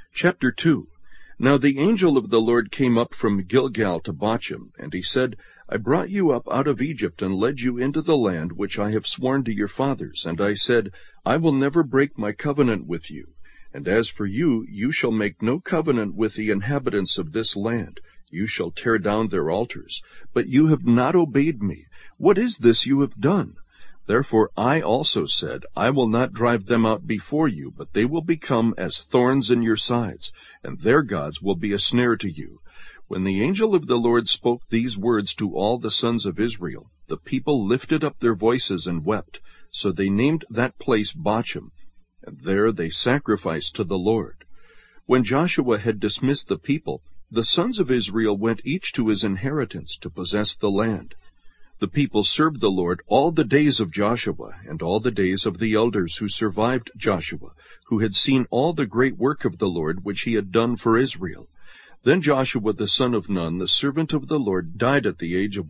Chapter 2. Now the angel of the Lord came up from Gilgal to Bochim, and he said, I brought you up out of Egypt and led you into the land which I have sworn to your fathers. And I said, I will never break my covenant with you. And as for you, you shall make no covenant with the inhabitants of this land. You shall tear down their altars. But you have not obeyed me. What is this you have done? Therefore I also said, I will not drive them out before you, but they will become as thorns in your sides, and their gods will be a snare to you. When the angel of the Lord spoke these words to all the sons of Israel, the people lifted up their voices and wept. So they named that place Bochim, and there they sacrificed to the Lord. When Joshua had dismissed the people, the sons of Israel went each to his inheritance to possess the land. The people served the Lord all the days of Joshua, and all the days of the elders who survived Joshua, who had seen all the great work of the Lord which he had done for Israel. Then Joshua the son of Nun, the servant of the Lord, died at the age of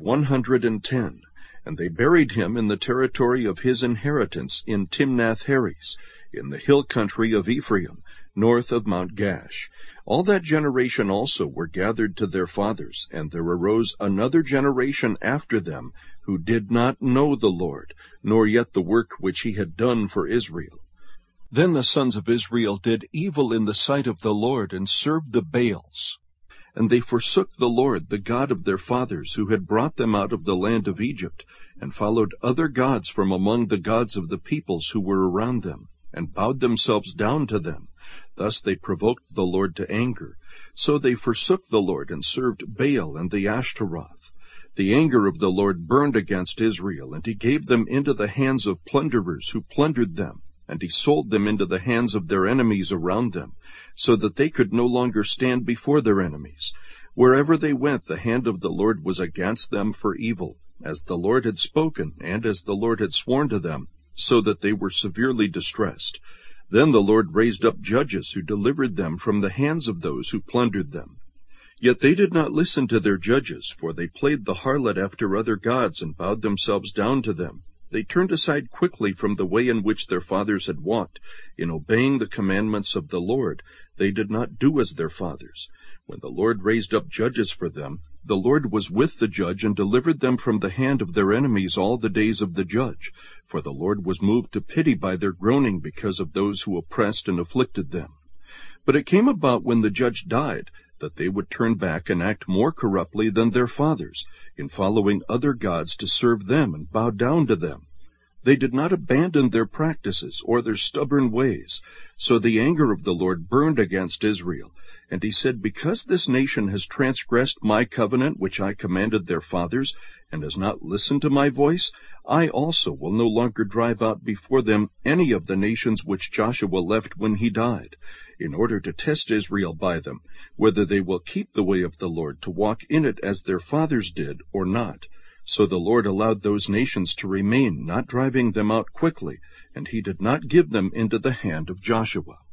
110, and they buried him in the territory of his inheritance in Timnath-Heres, in the hill country of Ephraim, north of Mount Gash. All that generation also were gathered to their fathers, and there arose another generation after them, who did not know the Lord, nor yet the work which he had done for Israel. Then the sons of Israel did evil in the sight of the Lord, and served the Baals. And they forsook the Lord, the God of their fathers, who had brought them out of the land of Egypt, and followed other gods from among the gods of the peoples who were around them, and bowed themselves down to them. Thus they provoked the Lord to anger. So they forsook the Lord, and served Baal and the Ashtaroth. The anger of the Lord burned against Israel, and he gave them into the hands of plunderers who plundered them, and he sold them into the hands of their enemies around them, so that they could no longer stand before their enemies. Wherever they went, the hand of the Lord was against them for evil, as the Lord had spoken, and as the Lord had sworn to them, so that they were severely distressed. Then the Lord raised up judges who delivered them from the hands of those who plundered them. Yet they did not listen to their judges, for they played the harlot after other gods and bowed themselves down to them. They turned aside quickly from the way in which their fathers had walked. In obeying the commandments of the Lord, they did not do as their fathers. When the Lord raised up judges for them, the Lord was with the judge and delivered them from the hand of their enemies all the days of the judge. For the Lord was moved to pity by their groaning because of those who oppressed and afflicted them. But it came about when the judge died, that they would turn back and act more corruptly than their fathers, in following other gods to serve them and bow down to them. They did not abandon their practices or their stubborn ways. So the anger of the Lord burned against Israel. And he said, Because this nation has transgressed my covenant which I commanded their fathers, and has not listened to my voice, I also will no longer drive out before them any of the nations which Joshua left when he died, in order to test Israel by them, whether they will keep the way of the Lord to walk in it as their fathers did, or not. So the Lord allowed those nations to remain, not driving them out quickly, and he did not give them into the hand of Joshua.